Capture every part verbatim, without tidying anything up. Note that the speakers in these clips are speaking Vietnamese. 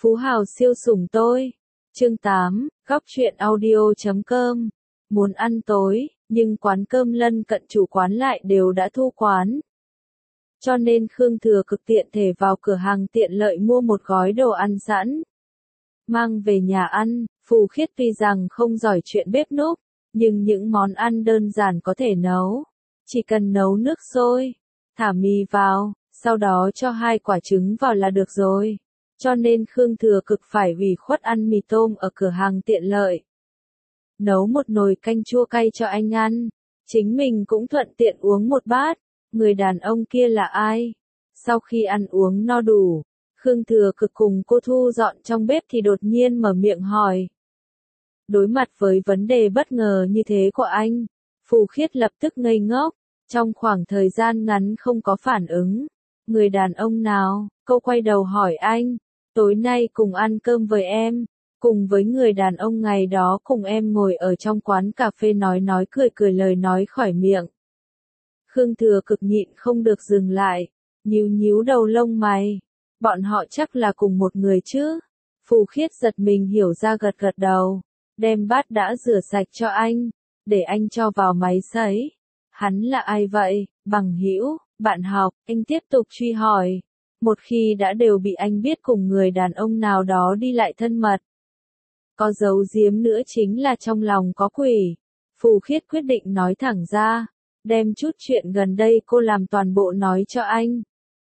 Phú Hào siêu sủng tôi. Chương tám, góc truyện audio chấm com. Muốn ăn tối, nhưng quán cơm lân cận chủ quán lại đều đã thu quán. Cho nên Khương Thừa Cực tiện thể vào cửa hàng tiện lợi mua một gói đồ ăn sẵn. Mang về nhà ăn, Phù Khiết tuy rằng không giỏi chuyện bếp núc, nhưng những món ăn đơn giản có thể nấu. Chỉ cần nấu nước sôi, thả mì vào, sau đó cho hai quả trứng vào là được rồi. Cho nên Khương Thừa Cực phải ủy khuất ăn mì tôm ở cửa hàng tiện lợi. Nấu một nồi canh chua cay cho anh ăn, chính mình cũng thuận tiện uống một bát. Người đàn ông kia là ai? Sau khi ăn uống no đủ, Khương Thừa Cực cùng cô thu dọn trong bếp thì đột nhiên mở miệng hỏi. Đối mặt với vấn đề bất ngờ như thế của anh, Phù Khiết lập tức ngây ngốc, trong khoảng thời gian ngắn không có phản ứng. Người đàn ông nào? Cô quay đầu hỏi anh, tối nay cùng ăn cơm với em, cùng với người đàn ông ngày đó cùng em ngồi ở trong quán cà phê nói nói cười cười lời nói khỏi miệng. Khương Thừa Cực nhịn không được dừng lại, nhíu nhíu đầu lông mày, bọn họ chắc là cùng một người chứ? Phù Khiết giật mình hiểu ra gật gật đầu, đem bát đã rửa sạch cho anh, để anh cho vào máy sấy. Hắn là ai vậy? Bằng hữu, bạn học? Anh tiếp tục truy hỏi. Một khi đã đều bị anh biết cùng người đàn ông nào đó đi lại thân mật. Có giấu giếm nữa chính là trong lòng có quỷ. Phù Khiết quyết định nói thẳng ra, đem chút chuyện gần đây cô làm toàn bộ nói cho anh.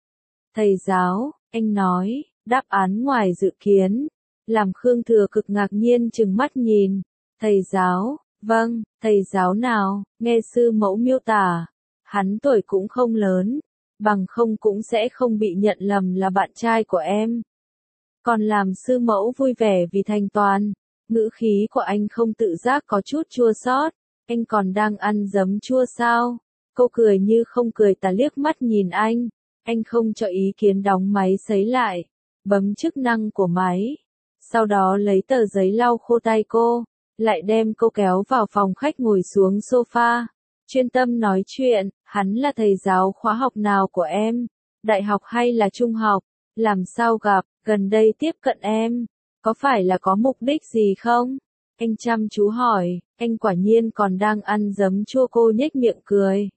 Thầy giáo, anh nói, đáp án ngoài dự kiến, làm Khương Thừa Cực ngạc nhiên trừng mắt nhìn. Thầy giáo, vâng, thầy giáo nào? Nghe sư mẫu miêu tả, hắn tuổi cũng không lớn, bằng không cũng sẽ không bị nhận lầm là bạn trai của em. Còn làm sư mẫu vui vẻ vì thành toàn, ngữ khí của anh không tự giác có chút chua xót. Anh còn đang ăn giấm chua sao? Cô cười như không cười tà liếc mắt nhìn anh. Anh không cho ý kiến đóng máy sấy lại, bấm chức năng của máy. Sau đó lấy tờ giấy lau khô tay cô, lại đem cô kéo vào phòng khách ngồi xuống sofa. Chuyên tâm nói chuyện, hắn là thầy giáo khóa học nào của em? Đại học hay là trung học? Làm sao gặp, gần đây tiếp cận em? Có phải là có mục đích gì không? Anh chăm chú hỏi, anh quả nhiên còn đang ăn giấm chua. Cô nhếch miệng cười.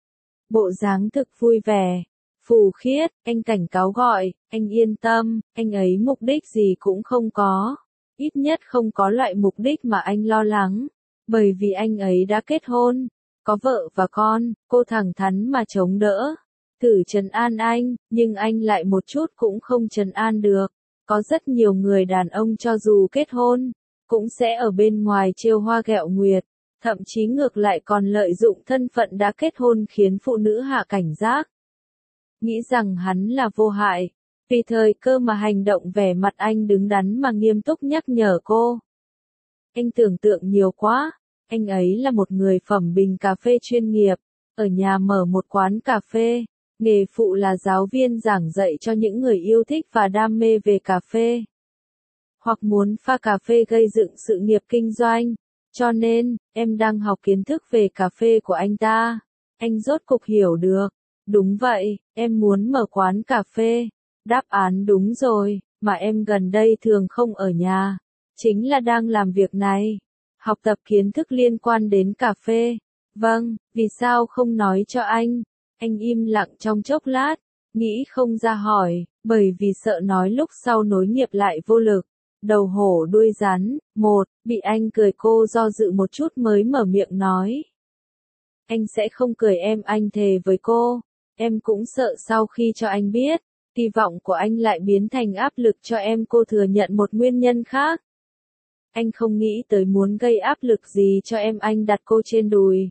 Bộ dáng thực vui vẻ. Phù Khiết, anh cảnh cáo gọi, anh yên tâm, anh ấy mục đích gì cũng không có. Ít nhất không có loại mục đích mà anh lo lắng. Bởi vì anh ấy đã kết hôn, có vợ và con. Cô thẳng thắn mà chống đỡ. Thử trấn an anh, nhưng anh lại một chút cũng không trấn an được. Có rất nhiều người đàn ông cho dù kết hôn, cũng sẽ ở bên ngoài trêu hoa ghẹo nguyệt, thậm chí ngược lại còn lợi dụng thân phận đã kết hôn khiến phụ nữ hạ cảnh giác. Nghĩ rằng hắn là vô hại, vì thời cơ mà hành động. Vẻ mặt anh đứng đắn mà nghiêm túc nhắc nhở cô. Anh tưởng tượng nhiều quá, anh ấy là một người phẩm bình cà phê chuyên nghiệp, ở nhà mở một quán cà phê, nghề phụ là giáo viên giảng dạy cho những người yêu thích và đam mê về cà phê. Hoặc muốn pha cà phê gây dựng sự nghiệp kinh doanh. Cho nên, em đang học kiến thức về cà phê của anh ta. Anh rốt cục hiểu được. Đúng vậy, em muốn mở quán cà phê. Đáp án đúng rồi, mà em gần đây thường không ở nhà. Chính là đang làm việc này. Học tập kiến thức liên quan đến cà phê. Vâng, vì sao không nói cho anh? Anh im lặng trong chốc lát, nghĩ không ra hỏi, bởi vì sợ nói lúc sau nối nghiệp lại vô lực. Đầu hổ đuôi rắn. Một, bị anh cười. Cô do dự một chút mới mở miệng nói. Anh sẽ không cười em, anh thề với cô. Em cũng sợ sau khi cho anh biết, kỳ vọng của anh lại biến thành áp lực cho em. Cô thừa nhận một nguyên nhân khác. Anh không nghĩ tới muốn gây áp lực gì cho em. Anh đặt cô trên đùi,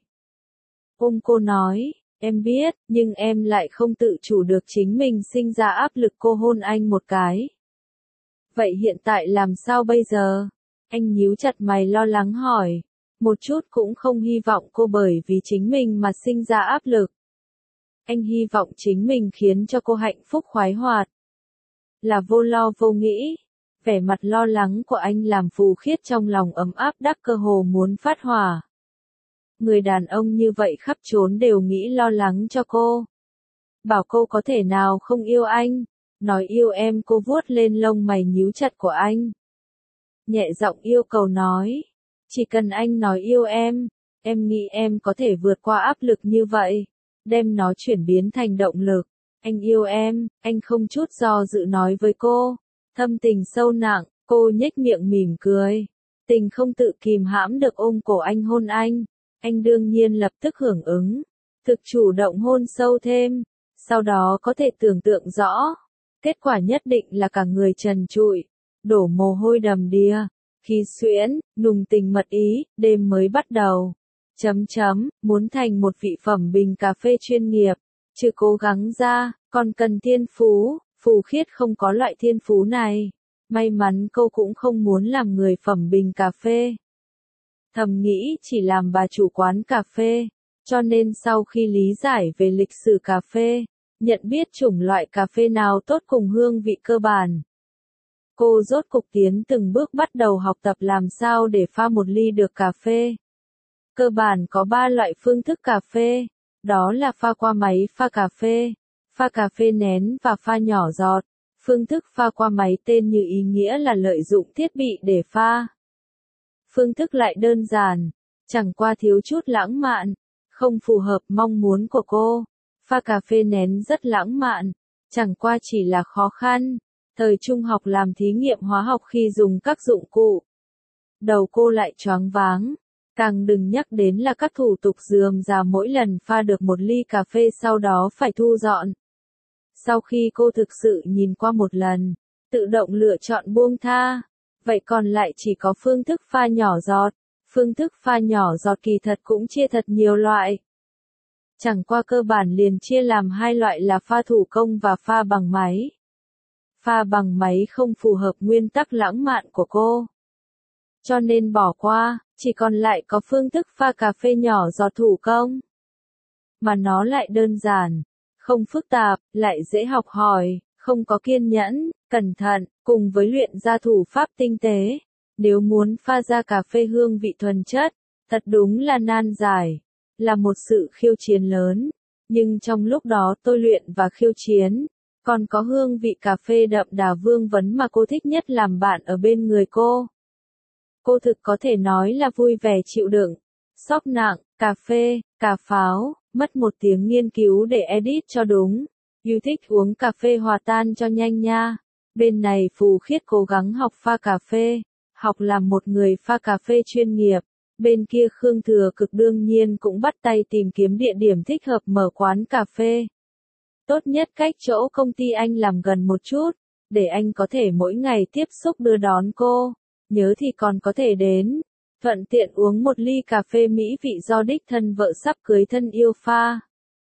ôm cô nói, em biết, nhưng em lại không tự chủ được chính mình sinh ra áp lực. Cô hôn anh một cái. Vậy hiện tại làm sao bây giờ? Anh nhíu chặt mày lo lắng hỏi. Một chút cũng không hy vọng cô bởi vì chính mình mà sinh ra áp lực. Anh hy vọng chính mình khiến cho cô hạnh phúc khoái hoạt. Là vô lo vô nghĩ. Vẻ mặt lo lắng của anh làm Phù Khiết trong lòng ấm áp đắc cơ hồ muốn phát hỏa. Người đàn ông như vậy khắp trốn đều nghĩ lo lắng cho cô. Bảo cô có thể nào không yêu anh. Nói yêu em, cô vuốt lên lông mày nhíu chặt của anh. Nhẹ giọng yêu cầu nói. Chỉ cần anh nói yêu em, em nghĩ em có thể vượt qua áp lực như vậy, đem nó chuyển biến thành động lực. Anh yêu em, anh không chút do dự nói với cô. Thâm tình sâu nặng, cô nhếch miệng mỉm cười. Tình không tự kìm hãm được ôm cổ anh hôn anh. Anh đương nhiên lập tức hưởng ứng. Thực chủ động hôn sâu thêm. Sau đó có thể tưởng tượng rõ. Kết quả nhất định là cả người trần trụi. Đổ mồ hôi đầm đìa. Khí xuyễn, nùng tình mật ý, đêm mới bắt đầu. Chấm chấm, muốn thành một vị phẩm bình cà phê chuyên nghiệp. Chứ cố gắng ra, còn cần thiên phú. Phù Khiết không có loại thiên phú này. May mắn cô cũng không muốn làm người phẩm bình cà phê. Thầm nghĩ chỉ làm bà chủ quán cà phê. Cho nên sau khi lý giải về lịch sử cà phê, nhận biết chủng loại cà phê nào tốt cùng hương vị cơ bản, cô rốt cục tiến từng bước bắt đầu học tập làm sao để pha một ly được cà phê. Cơ bản có ba loại phương thức cà phê, đó là pha qua máy pha cà phê, pha cà phê nén và pha nhỏ giọt. Phương thức pha qua máy tên như ý nghĩa là lợi dụng thiết bị để pha. Phương thức lại đơn giản, chẳng qua thiếu chút lãng mạn, không phù hợp mong muốn của cô. Pha cà phê nén rất lãng mạn, chẳng qua chỉ là khó khăn. Thời trung học làm thí nghiệm hóa học khi dùng các dụng cụ, đầu cô lại choáng váng. Càng đừng nhắc đến là các thủ tục rườm rà mỗi lần pha được một ly cà phê sau đó phải thu dọn. Sau khi cô thực sự nhìn qua một lần, tự động lựa chọn buông tha. Vậy còn lại chỉ có phương thức pha nhỏ giọt. Phương thức pha nhỏ giọt kỳ thật cũng chia thật nhiều loại. Chẳng qua cơ bản liền chia làm hai loại là pha thủ công và pha bằng máy. Pha bằng máy không phù hợp nguyên tắc lãng mạn của cô, cho nên bỏ qua, chỉ còn lại có phương thức pha cà phê nhỏ giọt thủ công. Mà nó lại đơn giản, không phức tạp, lại dễ học hỏi, không có kiên nhẫn, cẩn thận, cùng với luyện ra thủ pháp tinh tế. Nếu muốn pha ra cà phê hương vị thuần chất, thật đúng là nan giải, là một sự khiêu chiến lớn. Nhưng trong lúc đó tôi luyện và khiêu chiến, còn có hương vị cà phê đậm đà vương vấn mà cô thích nhất làm bạn ở bên người cô. Cô thực có thể nói là vui vẻ chịu đựng. Sóc nặng, cà phê, cà pháo, mất một tiếng nghiên cứu để edit cho đúng. Yêu thích uống cà phê hòa tan cho nhanh nha. Bên này Phù Khiết cố gắng học pha cà phê, học làm một người pha cà phê chuyên nghiệp. Bên kia Khương Thừa Cực đương nhiên cũng bắt tay tìm kiếm địa điểm thích hợp mở quán cà phê. Tốt nhất cách chỗ công ty anh làm gần một chút, để anh có thể mỗi ngày tiếp xúc đưa đón cô. Nhớ thì còn có thể đến, thuận tiện uống một ly cà phê mỹ vị do đích thân vợ sắp cưới thân yêu pha.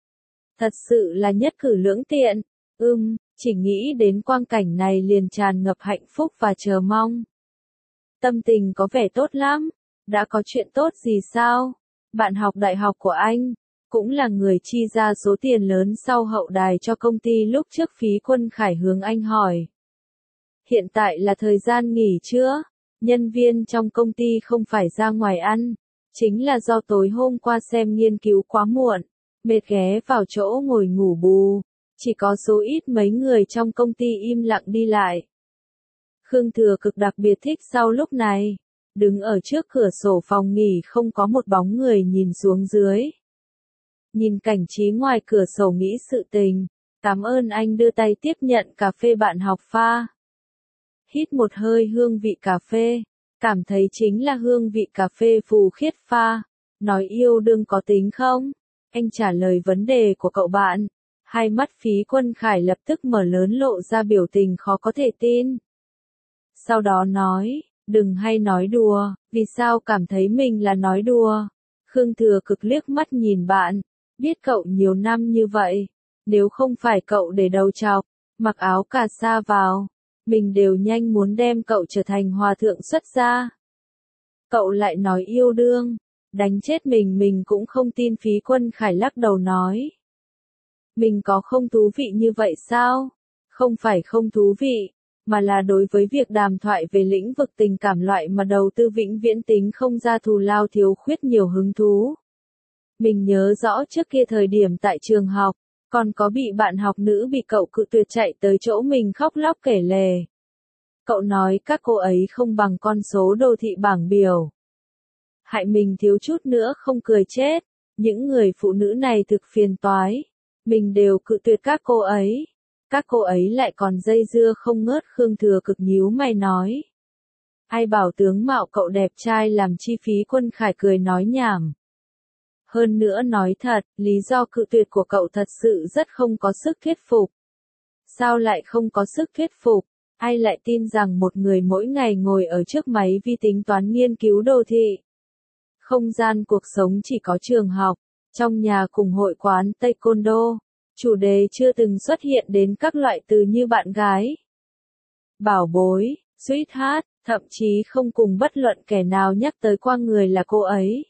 Thật sự là nhất cử lưỡng tiện. Ừm, chỉ nghĩ đến quang cảnh này liền tràn ngập hạnh phúc và chờ mong. Tâm tình có vẻ tốt lắm. Đã có chuyện tốt gì sao? Bạn học đại học của anh, cũng là người chi ra số tiền lớn sau hậu đài cho công ty lúc trước phí Quân Khải hướng anh hỏi. Hiện tại là thời gian nghỉ chưa? Nhân viên trong công ty không phải ra ngoài ăn, chính là do tối hôm qua xem nghiên cứu quá muộn, mệt ghé vào chỗ ngồi ngủ bù, chỉ có số ít mấy người trong công ty im lặng đi lại. Khương Thừa Cực đặc biệt thích sau lúc này, đứng ở trước cửa sổ phòng nghỉ không có một bóng người nhìn xuống dưới. Nhìn cảnh trí ngoài cửa sổ nghĩ sự tình, cảm ơn anh đưa tay tiếp nhận cà phê bạn học pha. Hít một hơi hương vị cà phê, cảm thấy chính là hương vị cà phê Phù Khiết pha. Nói yêu đương có tính không? Anh trả lời vấn đề của cậu bạn. Hai mắt Phí Quân Khải lập tức mở lớn lộ ra biểu tình khó có thể tin. Sau đó nói, đừng hay nói đùa, vì sao cảm thấy mình là nói đùa? Khương Thừa Cực liếc mắt nhìn bạn, biết cậu nhiều năm như vậy, nếu không phải cậu để đầu chọc, mặc áo cà sa vào, mình đều nhanh muốn đem cậu trở thành hòa thượng xuất gia. Cậu lại nói yêu đương, đánh chết mình mình cũng không tin. Phí Quân Khải lắc đầu nói. Mình có không thú vị như vậy sao? Không phải không thú vị, mà là đối với việc đàm thoại về lĩnh vực tình cảm loại mà đầu tư vĩnh viễn tính không ra thù lao thiếu khuyết nhiều hứng thú. Mình nhớ rõ trước kia thời điểm tại trường học, Còn có bị bạn học nữ bị cậu cự tuyệt chạy tới chỗ mình khóc lóc kể lể. Cậu nói các cô ấy không bằng con số đồ thị bảng biểu. Hại mình thiếu chút nữa không cười chết. Những người phụ nữ này thực phiền toái. Mình đều cự tuyệt các cô ấy. Các cô ấy lại còn dây dưa không ngớt. Khương Thừa Cực nhíu mày nói. Ai bảo tướng mạo cậu đẹp trai làm chi phí Quân Khải cười nói nhảm. Hơn nữa nói thật, lý do cự tuyệt của cậu thật sự rất không có sức thuyết phục. Sao lại không có sức thuyết phục? Ai lại tin rằng một người mỗi ngày ngồi ở trước máy vi tính toán nghiên cứu đô thị? Không gian cuộc sống chỉ có trường học, trong nhà cùng hội quán taekwondo. Chủ đề chưa từng xuất hiện đến các loại từ như bạn gái, bảo bối, sweetheart, thậm chí không cùng bất luận kẻ nào nhắc tới qua người là cô ấy.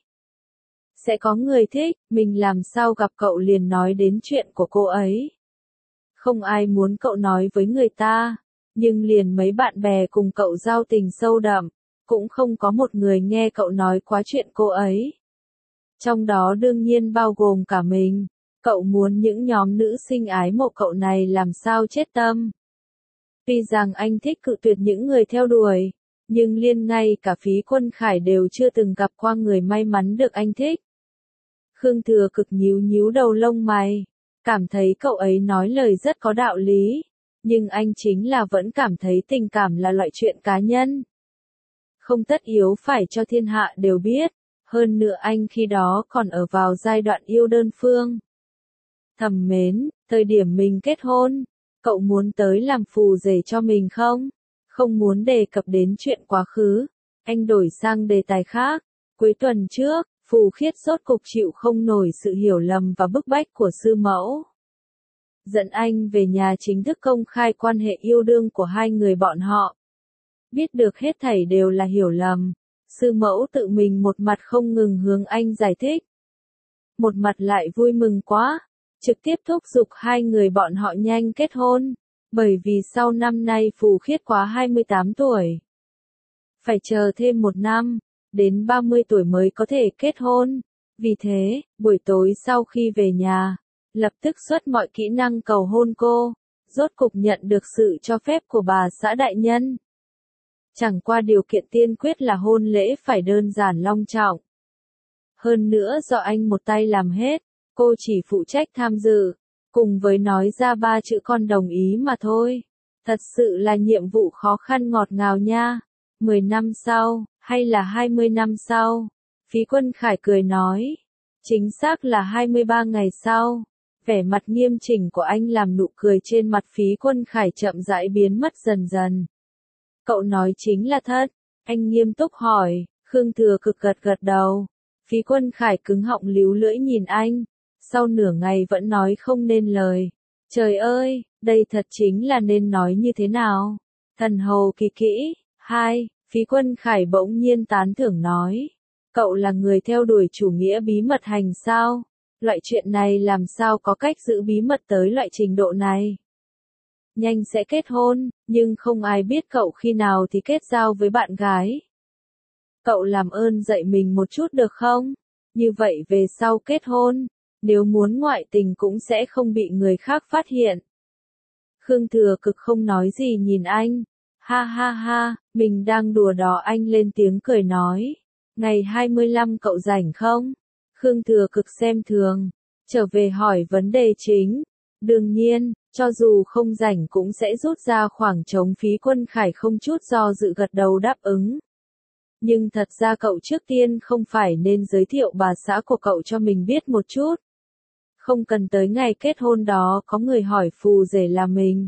Sẽ có người thích, mình làm sao gặp cậu liền nói đến chuyện của cô ấy. Không ai muốn cậu nói với người ta, nhưng liền mấy bạn bè cùng cậu giao tình sâu đậm, cũng không có một người nghe cậu nói quá chuyện cô ấy. Trong đó đương nhiên bao gồm cả mình, cậu muốn những nhóm nữ sinh ái mộ cậu này làm sao chết tâm. Tuy rằng anh thích cự tuyệt những người theo đuổi, nhưng liên ngay cả Phí Quân Khải đều chưa từng gặp qua người may mắn được anh thích. Khương Thừa Cực nhíu nhíu đầu lông mày, cảm thấy cậu ấy nói lời rất có đạo lý, nhưng anh chính là vẫn cảm thấy tình cảm là loại chuyện cá nhân. Không tất yếu phải cho thiên hạ đều biết, hơn nữa anh khi đó còn ở vào giai đoạn yêu đơn phương. Thầm mến, thời điểm mình kết hôn, cậu muốn tới làm phù rể cho mình không? Không muốn đề cập đến chuyện quá khứ, anh đổi sang đề tài khác. Cuối tuần trước, Phù Khiết rốt cục chịu không nổi sự hiểu lầm và bức bách của sư mẫu. Dẫn anh về nhà chính thức công khai quan hệ yêu đương của hai người bọn họ. Biết được hết thảy đều là hiểu lầm, sư mẫu tự mình một mặt không ngừng hướng anh giải thích. Một mặt lại vui mừng quá, trực tiếp thúc giục hai người bọn họ nhanh kết hôn, bởi vì sau năm nay Phù Khiết quá hai mươi tám tuổi. Phải chờ thêm một năm, đến ba mươi tuổi mới có thể kết hôn. Vì thế, buổi tối sau khi về nhà, lập tức xuất mọi kỹ năng cầu hôn cô, rốt cục nhận được sự cho phép của bà xã đại nhân. Chẳng qua điều kiện tiên quyết là hôn lễ phải đơn giản long trọng. Hơn nữa do anh một tay làm hết, cô chỉ phụ trách tham dự, cùng với nói ra ba chữ con đồng ý mà thôi. Thật sự là nhiệm vụ khó khăn ngọt ngào nha. mười năm sau, hay là hai mươi năm sau? Phí Quân Khải cười nói. Chính xác là hai mươi ba ngày sau. Vẻ mặt nghiêm chỉnh của anh làm nụ cười trên mặt Phí Quân Khải chậm rãi biến mất dần dần. Cậu nói chính là thật. Anh nghiêm túc hỏi. Khương Thừa Cực gật gật đầu. Phí Quân Khải cứng họng líu lưỡi nhìn anh. Sau nửa ngày vẫn nói không nên lời. Trời ơi, đây thật chính là nên nói như thế nào? Thần hầu kỳ kỹ. Hai, Phí Quân Khải bỗng nhiên tán thưởng nói. Cậu là người theo đuổi chủ nghĩa bí mật hành sao? Loại chuyện này làm sao có cách giữ bí mật tới loại trình độ này? Nhanh sẽ kết hôn, nhưng không ai biết cậu khi nào thì kết giao với bạn gái. Cậu làm ơn dạy mình một chút được không? Như vậy về sau kết hôn, nếu muốn ngoại tình cũng sẽ không bị người khác phát hiện. Khương Thừa Cực không nói gì nhìn anh. Ha ha ha, mình đang đùa đó, anh lên tiếng cười nói. Ngày hai mươi lăm cậu rảnh không? Khương Thừa Cực xem thường, trở về hỏi vấn đề chính. Đương nhiên, cho dù không rảnh cũng sẽ rút ra khoảng trống. Phí Quân Khải không chút do dự gật đầu đáp ứng. Nhưng thật ra cậu trước tiên không phải nên giới thiệu bà xã của cậu cho mình biết một chút. Không cần tới ngày kết hôn đó có người hỏi phù rể là mình.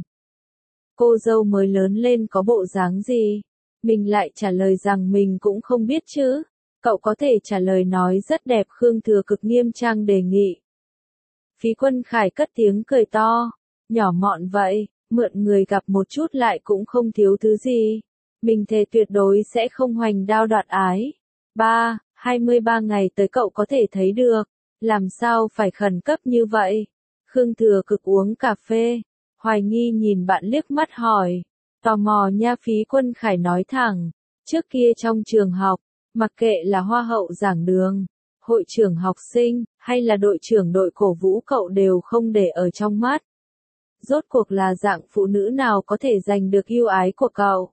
Cô dâu mới lớn lên có bộ dáng gì? Mình lại trả lời rằng mình cũng không biết chứ. Cậu có thể trả lời nói rất đẹp. Khương Thừa Cực nghiêm trang đề nghị. Phí Quân Khải cất tiếng cười to. Nhỏ mọn vậy, mượn người gặp một chút lại cũng không thiếu thứ gì. Mình thề tuyệt đối sẽ không hoành đao đoạt ái. Ba, hai mươi ba ngày tới cậu có thể thấy được. Làm sao phải khẩn cấp như vậy? Khương Thừa Cực uống cà phê. Hoài nghi nhìn bạn liếc mắt hỏi. Tò mò nha. Phí Quân Khải nói thẳng. Trước kia trong trường học, mặc kệ là hoa hậu giảng đường, hội trưởng học sinh, hay là đội trưởng đội cổ vũ cậu đều không để ở trong mắt. Rốt cuộc là dạng phụ nữ nào có thể giành được yêu ái của cậu?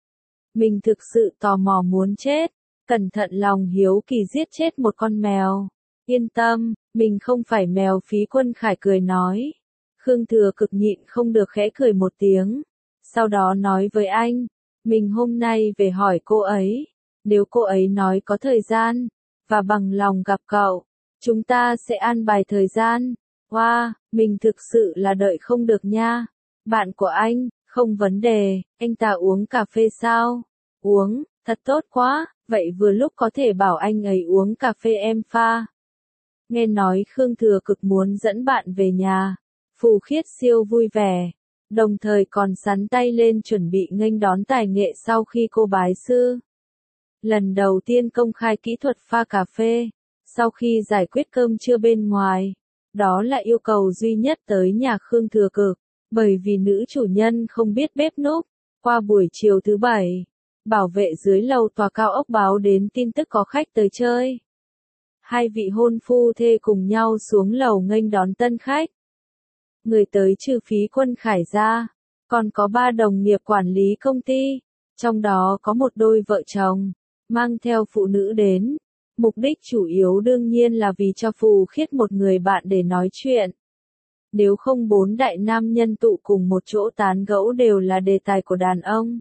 Mình thực sự tò mò muốn chết, cẩn thận lòng hiếu kỳ giết chết một con mèo. Yên tâm, mình không phải mèo, Phí Quân Khải cười nói. Khương Thừa Cực nhịn không được khẽ cười một tiếng. Sau đó nói với anh, mình hôm nay về hỏi cô ấy. Nếu cô ấy nói có thời gian, và bằng lòng gặp cậu, chúng ta sẽ an bài thời gian. Wow, mình thực sự là đợi không được nha. Bạn của anh, không vấn đề, anh ta uống cà phê sao? Uống, thật tốt quá, vậy vừa lúc có thể bảo anh ấy uống cà phê em pha. Nghe nói Khương Thừa Cực muốn dẫn bạn về nhà, Phù Khiết siêu vui vẻ, đồng thời còn sắn tay lên chuẩn bị nghênh đón tài nghệ sau khi cô bái sư. Lần đầu tiên công khai kỹ thuật pha cà phê, sau khi giải quyết cơm trưa bên ngoài, đó là yêu cầu duy nhất tới nhà Khương Thừa Cực, bởi vì nữ chủ nhân không biết bếp núc. Qua buổi chiều thứ bảy, bảo vệ dưới lầu tòa cao ốc báo đến tin tức có khách tới chơi. Hai vị hôn phu thê cùng nhau xuống lầu nghênh đón tân khách. Người tới trừ Phí Quân Khải ra, còn có ba đồng nghiệp quản lý công ty, trong đó có một đôi vợ chồng, mang theo phụ nữ đến. Mục đích chủ yếu đương nhiên là vì cho Phù Khiết một người bạn để nói chuyện. Nếu không bốn đại nam nhân tụ cùng một chỗ tán gẫu đều là đề tài của đàn ông.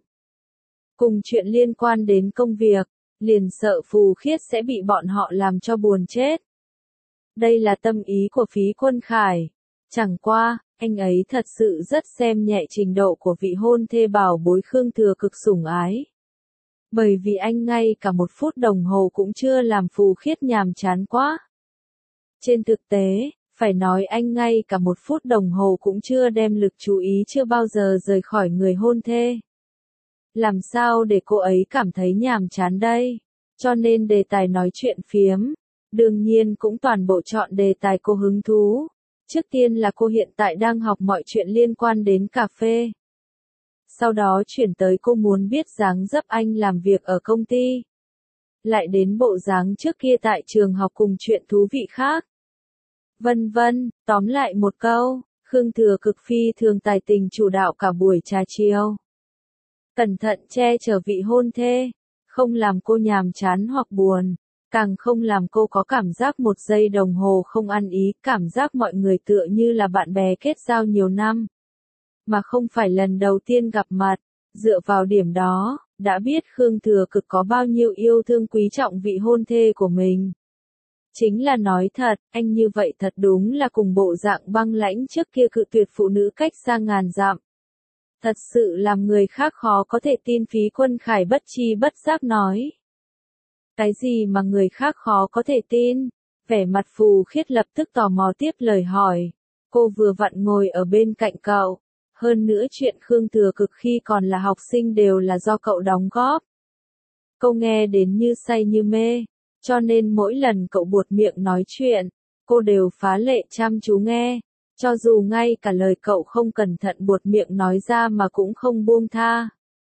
Cùng chuyện liên quan đến công việc, liền sợ Phù Khiết sẽ bị bọn họ làm cho buồn chết. Đây là tâm ý của Phí Quân Khải. Chẳng qua, anh ấy thật sự rất xem nhẹ trình độ của vị hôn thê bảo bối Khương Thừa Cực sủng ái. Bởi vì anh ngay cả một phút đồng hồ cũng chưa làm Phù Khiết nhàm chán quá. Trên thực tế, phải nói anh ngay cả một phút đồng hồ cũng chưa đem lực chú ý chưa bao giờ rời khỏi người hôn thê. Làm sao để cô ấy cảm thấy nhàm chán đây? Cho nên đề tài nói chuyện phiếm, đương nhiên cũng toàn bộ chọn đề tài cô hứng thú. Trước tiên là cô hiện tại đang học mọi chuyện liên quan đến cà phê. Sau đó chuyển tới cô muốn biết dáng dấp anh làm việc ở công ty. Lại đến bộ dáng trước kia tại trường học cùng chuyện thú vị khác. Vân vân, tóm lại một câu, Khương Thừa Cực phi thường tài tình chủ đạo cả buổi trà chiều. Cẩn thận che chở vị hôn thê, không làm cô nhàm chán hoặc buồn, càng không làm cô có cảm giác một giây đồng hồ không ăn ý, cảm giác mọi người tựa như là bạn bè kết giao nhiều năm. Mà không phải lần đầu tiên gặp mặt, dựa vào điểm đó, đã biết Khương Thừa Cực có bao nhiêu yêu thương quý trọng vị hôn thê của mình. Chính là nói thật, anh như vậy thật đúng là cùng bộ dạng băng lãnh trước kia cự tuyệt phụ nữ cách xa ngàn dặm. Thật sự làm người khác khó có thể tin, Phí Quân Khải bất chi bất giác nói. Cái gì mà người khác khó có thể tin? Vẻ mặt Phù Khiết lập tức tò mò tiếp lời hỏi. Cô vừa vặn ngồi ở bên cạnh cậu. Hơn nữa chuyện Khương Thừa Cực khi còn là học sinh đều là do cậu đóng góp. Cô nghe đến như say như mê. Cho nên mỗi lần cậu buột miệng nói chuyện, cô đều phá lệ chăm chú nghe. Cho dù ngay cả lời cậu không cẩn thận buột miệng nói ra mà cũng không buông tha.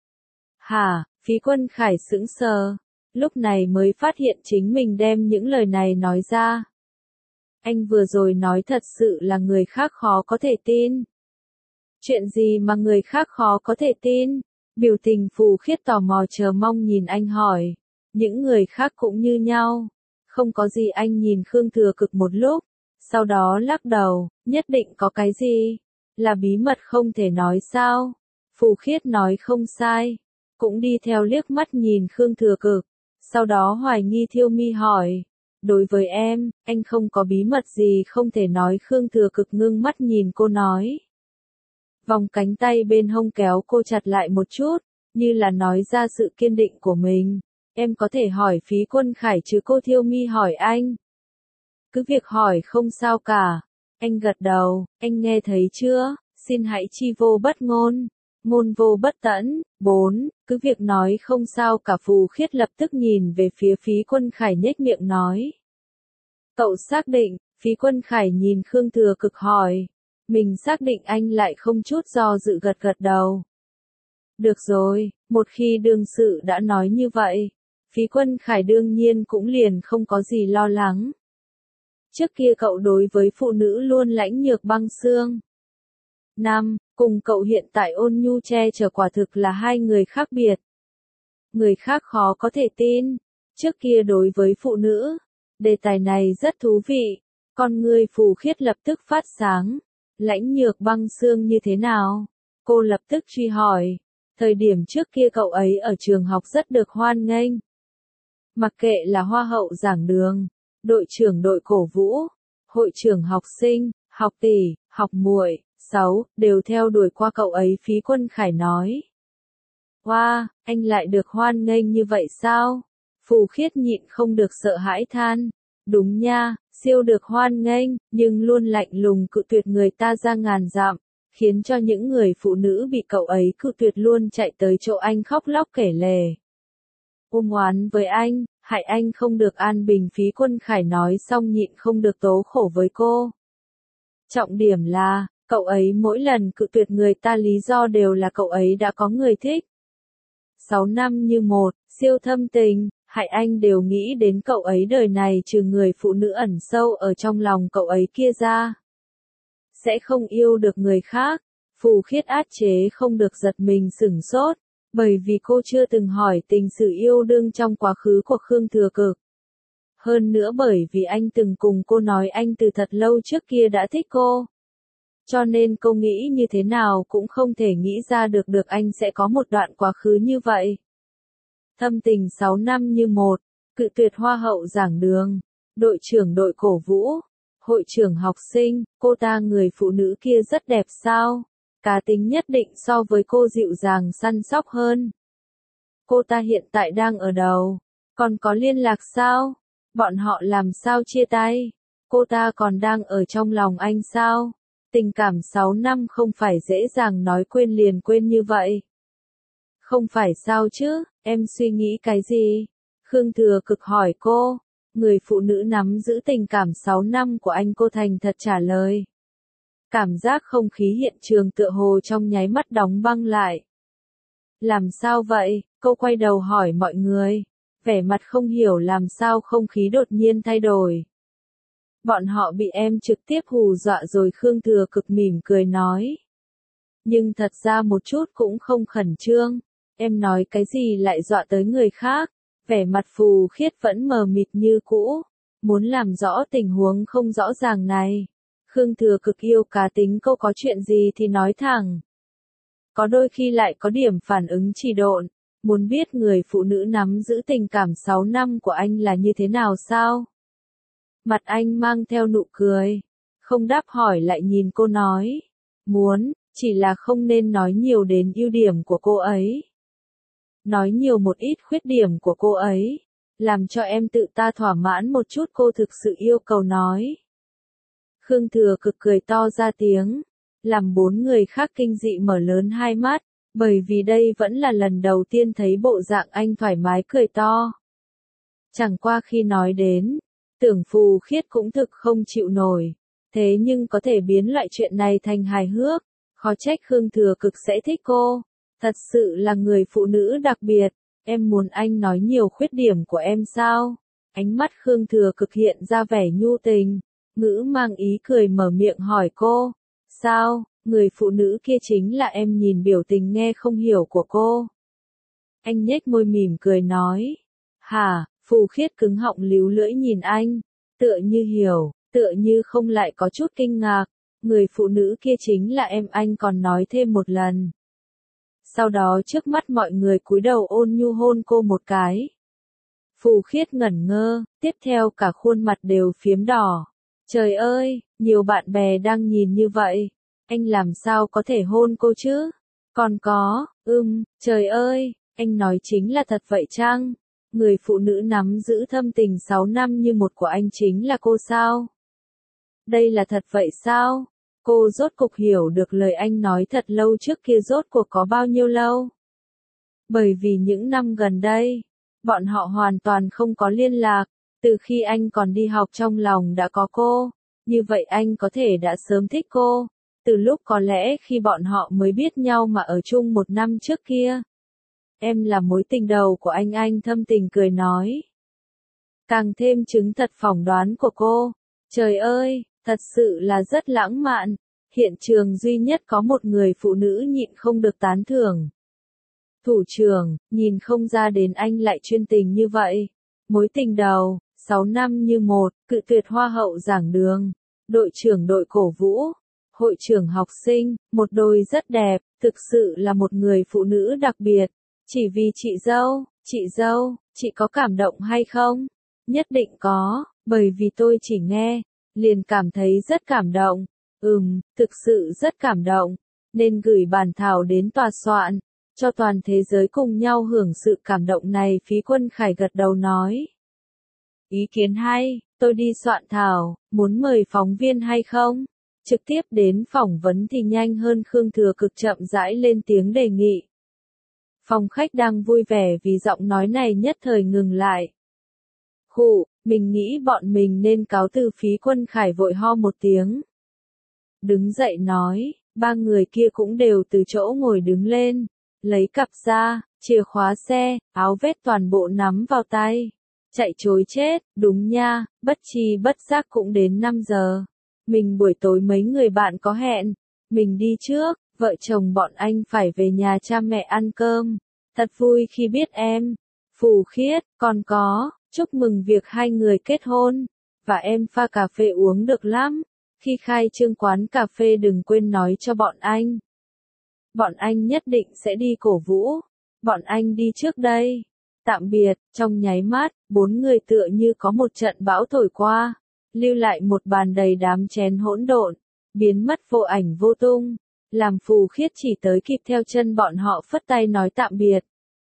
Hả, Phí Quân Khải sững sờ, lúc này mới phát hiện chính mình đem những lời này nói ra. Anh vừa rồi nói thật sự là người khác khó có thể tin. Chuyện gì mà người khác khó có thể tin? Biểu tình Phù Khiết tò mò chờ mong nhìn anh hỏi. Những người khác cũng như nhau. Không có gì, anh nhìn Khương Thừa Cực một lúc. Sau đó lắc đầu, nhất định có cái gì? Là bí mật không thể nói sao? Phù Khiết nói không sai. Cũng đi theo liếc mắt nhìn Khương Thừa Cực. Sau đó hoài nghi thiêu mi hỏi. Đối với em, anh không có bí mật gì không thể nói. Khương Thừa Cực ngưng mắt nhìn cô nói. Vòng cánh tay bên hông kéo cô chặt lại một chút, như là nói ra sự kiên định của mình. Em có thể hỏi Phí Quân Khải chứ? Cô thiêu mi hỏi anh. Cứ việc hỏi không sao cả. Anh gật đầu, anh nghe thấy chưa? Xin hãy chi vô bất ngôn, ngôn vô bất tẫn. bốn. Cứ việc nói không sao cả. Phù Khiết lập tức nhìn về phía Phí Quân Khải nhếch miệng nói. Cậu xác định? Phí Quân Khải nhìn Khương Thừa Cực hỏi. Mình xác định. Anh lại không chút do dự gật gật đầu. Được rồi, một khi đương sự đã nói như vậy. Phí Quân Khải đương nhiên cũng liền không có gì lo lắng. Trước kia cậu đối với phụ nữ luôn lãnh nhược băng xương. Năm, cùng cậu hiện tại ôn nhu che chở quả thực là hai người khác biệt. Người khác khó có thể tin. Trước kia đối với phụ nữ, đề tài này rất thú vị. Con người Phù Khiết lập tức phát sáng. Lãnh nhược băng xương như thế nào? Cô lập tức truy hỏi. Thời điểm trước kia cậu ấy ở trường học rất được hoan nghênh. Mặc kệ là hoa hậu giảng đường, đội trưởng đội cổ vũ, hội trưởng học sinh, học tỷ, học muội, sáu, đều theo đuổi qua cậu ấy. Phí Quân Khải nói. Wow, anh lại được hoan nghênh như vậy sao? Phù Khiết nhịn không được sợ hãi than. Đúng nha, siêu được hoan nghênh, nhưng luôn lạnh lùng cự tuyệt người ta ra ngàn dặm, khiến cho những người phụ nữ bị cậu ấy cự tuyệt luôn chạy tới chỗ anh khóc lóc kể lể. Ôm oán với anh, hại anh không được an bình. Phí Quân Khải nói xong nhịn không được tố khổ với cô. Trọng điểm là, cậu ấy mỗi lần cự tuyệt người ta lý do đều là cậu ấy đã có người thích. Sáu năm như một, siêu thâm tình, hại anh đều nghĩ đến cậu ấy đời này trừ người phụ nữ ẩn sâu ở trong lòng cậu ấy kia ra. Sẽ không yêu được người khác. Phù Khiết át chế không được giật mình sửng sốt, bởi vì cô chưa từng hỏi tình sự yêu đương trong quá khứ của Khương Thừa Cực. Hơn nữa bởi vì anh từng cùng cô nói anh từ thật lâu trước kia đã thích cô. Cho nên cô nghĩ như thế nào cũng không thể nghĩ ra được được anh sẽ có một đoạn quá khứ như vậy. Thâm tình sáu năm như một, cự tuyệt hoa hậu giảng đường, đội trưởng đội cổ vũ, hội trưởng học sinh, cô ta người phụ nữ kia rất đẹp sao? Cá tính nhất định so với cô dịu dàng săn sóc hơn. Cô ta hiện tại đang ở đâu? Còn có liên lạc sao? Bọn họ làm sao chia tay? Cô ta còn đang ở trong lòng anh sao? Tình cảm sáu năm không phải dễ dàng nói quên liền quên như vậy. Không phải sao chứ, em suy nghĩ cái gì? Khương Thừa Cực hỏi cô. Người phụ nữ nắm giữ tình cảm sáu năm của anh, cô thành thật trả lời. Cảm giác không khí hiện trường tựa hồ trong nháy mắt đóng băng lại. Làm sao vậy? Cô quay đầu hỏi mọi người. Vẻ mặt không hiểu làm sao không khí đột nhiên thay đổi. Bọn họ bị em trực tiếp hù dọa rồi. Khương Thừa Cực mỉm cười nói. Nhưng thật ra một chút cũng không khẩn trương. Em nói cái gì lại dọa tới người khác? Vẻ mặt Phù Khiết vẫn mờ mịt như cũ. Muốn làm rõ tình huống không rõ ràng này. Khương Thừa Cực yêu cá tính, cô có chuyện gì thì nói thẳng. Có đôi khi lại có điểm phản ứng trì độn. Muốn biết người phụ nữ nắm giữ tình cảm sáu năm của anh là như thế nào sao? Mặt anh mang theo nụ cười. Không đáp hỏi lại nhìn cô nói. Muốn, chỉ là không nên nói nhiều đến ưu điểm của cô ấy. Nói nhiều một ít khuyết điểm của cô ấy. Làm cho em tự ta thỏa mãn một chút, cô thực sự yêu cầu nói. Khương Thừa Cực cười to ra tiếng. Làm bốn người khác kinh dị mở lớn hai mắt. Bởi vì đây vẫn là lần đầu tiên thấy bộ dạng anh thoải mái cười to. Chẳng qua khi nói đến, tưởng Phù Khiết cũng thực không chịu nổi. Thế nhưng có thể biến loại chuyện này thành hài hước. Khó trách Khương Thừa Cực sẽ thích cô. Thật sự là người phụ nữ đặc biệt. Em muốn anh nói nhiều khuyết điểm của em sao? Ánh mắt Khương Thừa Cực hiện ra vẻ nhu tình. Ngữ mang ý cười mở miệng hỏi cô. Sao? Người phụ nữ kia chính là em. Nhìn biểu tình nghe không hiểu của cô. Anh nhếch môi mỉm cười nói. Hả? Phù Khiết cứng họng líu lưỡi nhìn anh. Tựa như hiểu, tựa như không, lại có chút kinh ngạc. Người phụ nữ kia chính là em. Anh còn nói thêm một lần. Sau đó trước mắt mọi người cúi đầu ôn nhu hôn cô một cái. Phù Khiết ngẩn ngơ, tiếp theo cả khuôn mặt đều phiếm đỏ. Trời ơi, nhiều bạn bè đang nhìn như vậy. Anh làm sao có thể hôn cô chứ? Còn có, ưm, trời ơi, anh nói chính là thật vậy chăng? Người phụ nữ nắm giữ thâm tình sáu năm như một của anh chính là cô sao? Đây là thật vậy sao? Cô rốt cục hiểu được lời anh nói thật lâu trước kia rốt cuộc có bao nhiêu lâu. Bởi vì những năm gần đây, bọn họ hoàn toàn không có liên lạc. Từ khi anh còn đi học trong lòng đã có cô. Như vậy anh có thể đã sớm thích cô. Từ lúc có lẽ khi bọn họ mới biết nhau mà ở chung một năm trước kia. em là mối tình đầu của anh anh thâm tình cười nói. Càng thêm chứng thật phỏng đoán của cô. Trời ơi, thật sự là rất lãng mạn. Hiện trường duy nhất có một người phụ nữ nhịn không được tán thưởng. Thủ trưởng, nhìn không ra đến anh lại chuyên tình như vậy. Mối tình đầu, sáu năm như một, cự tuyệt hoa hậu giảng đường, đội trưởng đội cổ vũ, hội trưởng học sinh, một đôi rất đẹp, thực sự là một người phụ nữ đặc biệt. Chỉ vì chị dâu, chị dâu, chị có cảm động hay không? Nhất định có, bởi vì tôi chỉ nghe, liền cảm thấy rất cảm động. Ừm, thực sự rất cảm động, nên gửi bản thảo đến tòa soạn, cho toàn thế giới cùng nhau hưởng sự cảm động này. Phí Quân Khải gật đầu nói. Ý kiến hay, tôi đi soạn thảo, muốn mời phóng viên hay không? Trực tiếp đến phỏng vấn thì nhanh hơn. Khương Thừa Cực chậm rãi lên tiếng đề nghị. Phòng khách đang vui vẻ vì giọng nói này nhất thời ngừng lại. Khụ, mình nghĩ bọn mình nên cáo từ. Phí Quân Khải vội ho một tiếng. Đứng dậy nói, ba người kia cũng đều từ chỗ ngồi đứng lên, lấy cặp ra, chìa khóa xe, áo vest toàn bộ nắm vào tay. Chạy chối chết, đúng nha, bất chi bất giác cũng đến năm giờ. Mình buổi tối mấy người bạn có hẹn, mình đi trước, vợ chồng bọn anh phải về nhà cha mẹ ăn cơm. Thật vui khi biết em. Phù Khiết, còn có, chúc mừng việc hai người kết hôn, và em pha cà phê uống được lắm. Khi khai trương quán cà phê đừng quên nói cho bọn anh. Bọn anh nhất định sẽ đi cổ vũ. Bọn anh đi trước đây. Tạm biệt, trong nháy mắt, bốn người tựa như có một trận bão thổi qua, lưu lại một bàn đầy đám chén hỗn độn, biến mất vô ảnh vô tung, làm Phù Khiết chỉ tới kịp theo chân bọn họ phất tay nói tạm biệt.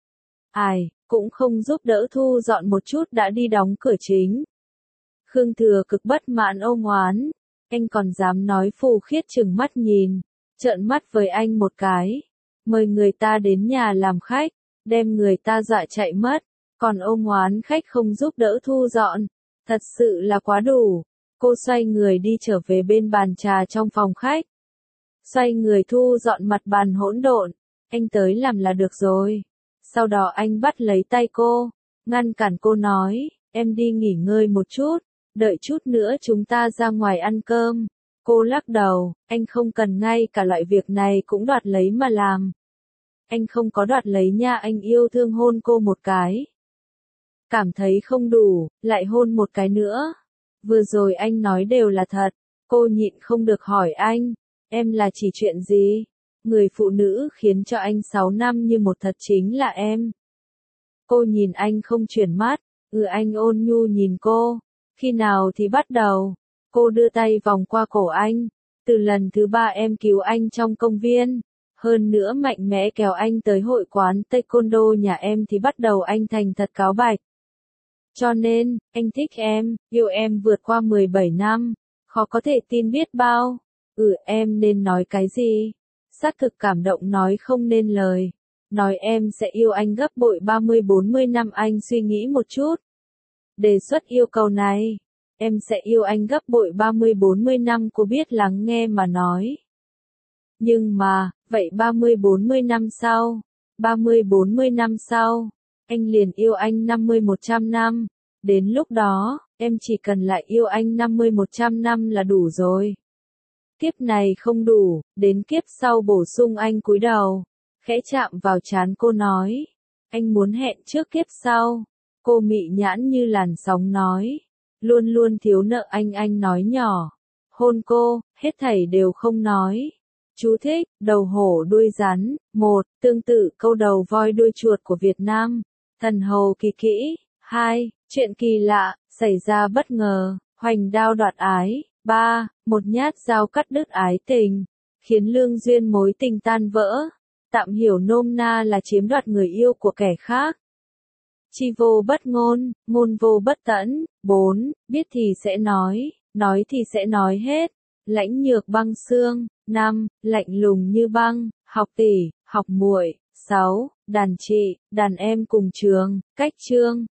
Ai, cũng không giúp đỡ thu dọn một chút đã đi đóng cửa chính. Khương Thừa Cực bất mãn ôm oán, anh còn dám nói. Phù Khiết trừng mắt nhìn, trợn mắt với anh một cái, mời người ta đến nhà làm khách, đem người ta dọa chạy mất, còn ôm oán khách không giúp đỡ thu dọn, thật sự là quá đủ. Cô xoay người đi trở về bên bàn trà trong phòng khách, xoay người thu dọn mặt bàn hỗn độn. Anh tới làm là được rồi. Sau đó anh bắt lấy tay cô, ngăn cản cô nói, em đi nghỉ ngơi một chút, đợi chút nữa chúng ta ra ngoài ăn cơm. Cô lắc đầu, anh không cần ngay cả loại việc này cũng đoạt lấy mà làm. Anh không có đoạt lấy nha. Anh yêu thương hôn cô một cái. Cảm thấy không đủ, lại hôn một cái nữa. Vừa rồi anh nói đều là thật. Cô nhịn không được hỏi anh, em là chỉ chuyện gì? Người phụ nữ khiến cho anh sáu năm như một thật chính là em. Cô nhìn anh không chuyển mắt. Ừ, anh ôn nhu nhìn cô. Khi nào thì bắt đầu? Cô đưa tay vòng qua cổ anh. Từ lần thứ ba em cứu anh trong công viên. Hơn nữa mạnh mẽ kéo anh tới hội quán taekwondo nhà em thì bắt đầu anh thành thật cáo bạch. Cho nên, anh thích em, yêu em vượt qua mười bảy năm. Khó có thể tin biết bao. Ừ, em nên nói cái gì? Xác thực cảm động nói không nên lời. Nói em sẽ yêu anh gấp bội ba mươi bốn mươi năm. Anh suy nghĩ một chút. Đề xuất yêu cầu này. Em sẽ yêu anh gấp bội ba mươi bốn mươi năm. Cô biết lắng nghe mà nói. Nhưng mà, vậy ba mươi bốn mươi năm sau, ba mươi bốn mươi năm sau, anh liền yêu anh năm mươi một trăm năm. Đến lúc đó, em chỉ cần lại yêu anh năm mươi một trăm năm là đủ rồi. Kiếp này không đủ, đến kiếp sau bổ sung. Anh cúi đầu, khẽ chạm vào trán cô nói. Anh muốn hẹn trước kiếp sau. Cô mị nhãn như làn sóng nói. Luôn luôn thiếu nợ anh. Anh nói nhỏ. Hôn cô, hết thảy đều không nói. Chú thích, đầu hổ đuôi rắn. Một, tương tự câu đầu voi đuôi chuột của Việt Nam. Thần hầu kỳ kỹ. Hai, chuyện kỳ lạ, xảy ra bất ngờ. Hoành đao đoạt ái. Ba, một nhát dao cắt đứt ái tình, khiến lương duyên mối tình tan vỡ. Tạm hiểu nôm na là chiếm đoạt người yêu của kẻ khác. Chi vô bất ngôn, ngôn vô bất tẫn. Bốn, biết thì sẽ nói, nói thì sẽ nói hết. Lãnh nhược băng xương. Năm, lạnh lùng như băng, học tỷ, học muội. Sáu, đàn chị, đàn em cùng trường, cách chương.